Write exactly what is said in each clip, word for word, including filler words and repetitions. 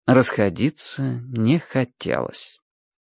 Расходиться не хотелось.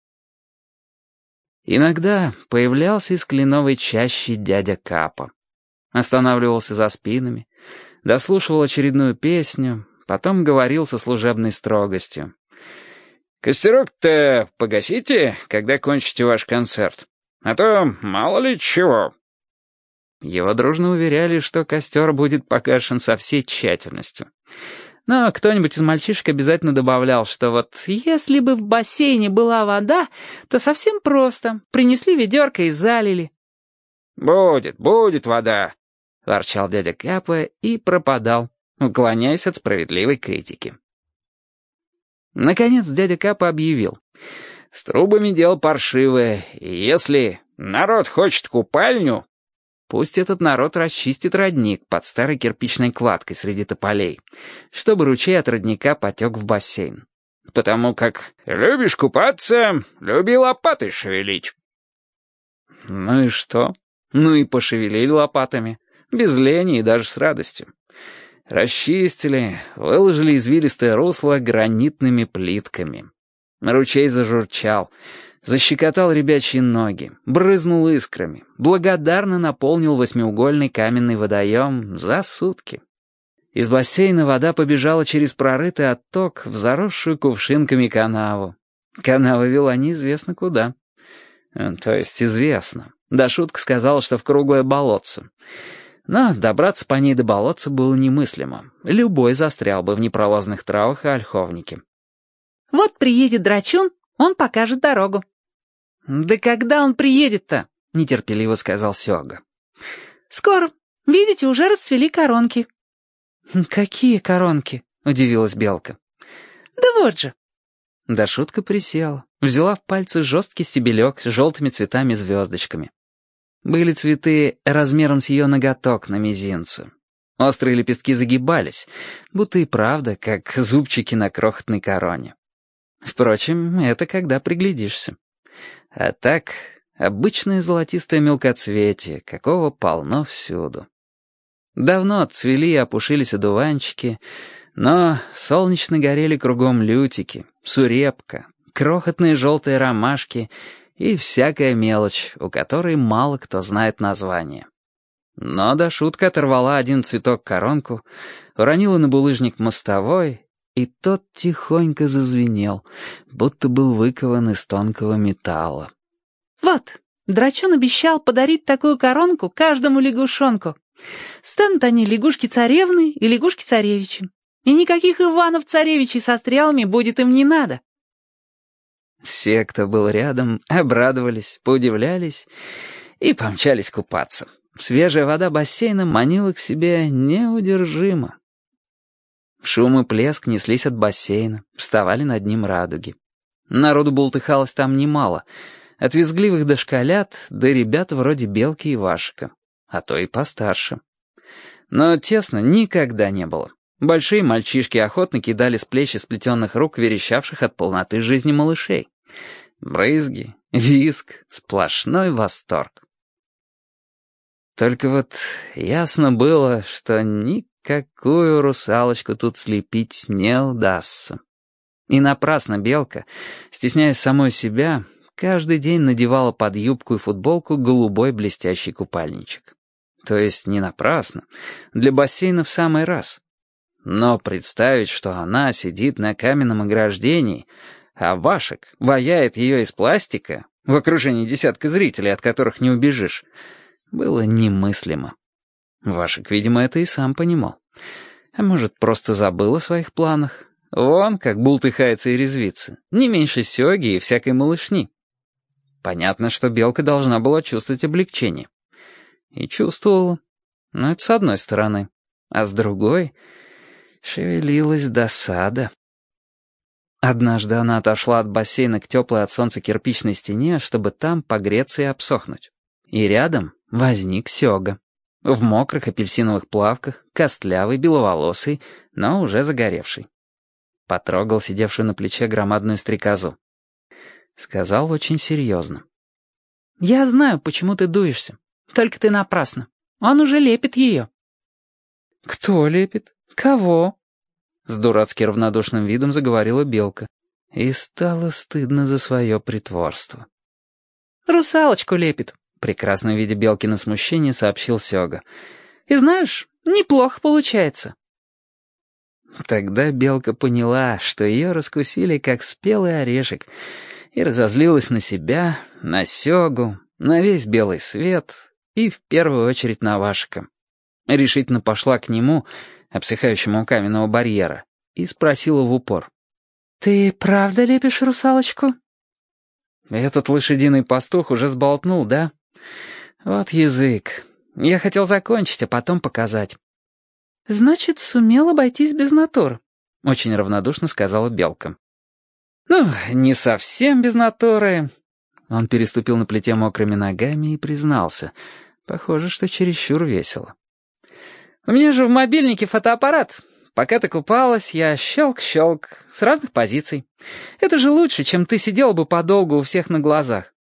Иногда появлялся из кленовой чащи дядя Капа. Останавливался за спинами, дослушивал очередную песню, потом говорил со служебной строгостью. «Костерок-то погасите, когда кончите ваш концерт, а то мало ли чего». Его дружно уверяли, что костер будет погашен со всей тщательностью. Но кто-нибудь из мальчишек обязательно добавлял, что вот если бы в бассейне была вода, то совсем просто. Принесли ведерко и залили. «Будет, будет вода», — ворчал дядя Капа и пропадал, уклоняясь от справедливой критики. Наконец дядя Капа объявил. «С трубами дело паршивое, и если народ хочет купальню, пусть этот народ расчистит родник под старой кирпичной кладкой среди тополей, чтобы ручей от родника потек в бассейн. Потому как любишь купаться, люби лопатой шевелить». Ну и что? Ну и пошевелили лопатами, без лени и даже с радостью. Расчистили, выложили извилистое русло гранитными плитками. Ручей зажурчал, защекотал ребячьи ноги, брызнул искрами, благодарно наполнил восьмиугольный каменный водоем за сутки. Из бассейна вода побежала через прорытый отток в заросшую кувшинками канаву. Канава вела неизвестно куда. То есть известно. Да шутка сказала, что в круглое болотце. Но добраться по ней до болотца было немыслимо. Любой застрял бы в непролазных травах и ольховнике. «Вот приедет драчун, он покажет дорогу». «Да когда он приедет-то?» — нетерпеливо сказал Сёга. «Скоро. Видите, уже расцвели коронки». «Какие коронки?» — удивилась Белка. «Да вот же». Да шутка присела, взяла в пальцы жесткий стебелек с желтыми цветами-звездочками. Были цветы размером с ее ноготок на мизинце. Острые лепестки загибались, будто и правда, как зубчики на крохотной короне. Впрочем, это когда приглядишься. А так, обычное золотистое мелкоцветие, какого полно всюду. Давно отцвели и опушились одуванчики, но солнечно горели кругом лютики, сурепка, крохотные желтые ромашки и всякая мелочь, у которой мало кто знает название. Но да шутка оторвала один цветок-коронку, уронила на булыжник мостовой, и тот тихонько зазвенел, будто был выкован из тонкого металла. «Вот, драчун обещал подарить такую коронку каждому лягушонку. Станут они лягушки-царевны и лягушки-царевичи. И никаких Иванов-царевичей со стрелами будет им не надо». Все, кто был рядом, обрадовались, поудивлялись и помчались купаться. Свежая вода бассейна манила к себе неудержимо. Шум и плеск неслись от бассейна, вставали над ним радуги. Народу бултыхалось там немало, от визгливых дошколят до ребят вроде Белки и Вашика, а то и постарше. Но тесно никогда не было. Большие мальчишки охотно кидали с плеч и сплетенных рук верещавших от полноты жизни малышей. Брызги, визг, сплошной восторг. Только вот ясно было, что никакую русалочку тут слепить не удастся. И напрасно Белка, стесняясь самой себя, каждый день надевала под юбку и футболку голубой блестящий купальничек. То есть не напрасно, для бассейна в самый раз. Но представить, что она сидит на каменном ограждении, а Вашек ваяет ее из пластика, в окружении десятка зрителей, от которых не убежишь, было немыслимо. Вашек, видимо, это и сам понимал. А может, просто забыл о своих планах. Вон как бултыхается и резвится, не меньше Сёги и всякой малышни. Понятно, что Белка должна была чувствовать облегчение. И чувствовала. Но это с одной стороны. А с другой шевелилась досада. Однажды она отошла от бассейна к теплой от солнца кирпичной стене, чтобы там погреться и обсохнуть. И рядом возник Сёга. В мокрых апельсиновых плавках, костлявый, беловолосый, но уже загоревший. Потрогал сидевшую на плече громадную стрекозу. Сказал очень серьезно. «Я знаю, почему ты дуешься. Только ты напрасно. Он уже лепит ее». «Кто лепит? Кого?» с дурацки равнодушным видом заговорила Белка. И стало стыдно за свое притворство. «Русалочку лепит», — прекрасно видя Белкино смущение, сообщил Сёга. «И знаешь, неплохо получается». Тогда Белка поняла, что ее раскусили как спелый орешек, и разозлилась на себя, на Сёгу, на весь белый свет и в первую очередь на Вашика. Решительно пошла к нему, обсыхающему у каменного барьера, и спросила в упор. «Ты правда лепишь русалочку?» «Этот лошадиный пастух уже сболтнул, да? Вот язык. Я хотел закончить, а потом показать». «Значит, сумел обойтись без натуры», — очень равнодушно сказала Белка. «Ну, не совсем без натуры». Он переступил на плите мокрыми ногами и признался. Похоже, что чересчур весело. «У меня же в мобильнике фотоаппарат. Пока ты купалась, я щелк-щелк, с разных позиций. Это же лучше, чем ты сидела бы подолгу у всех на глазах.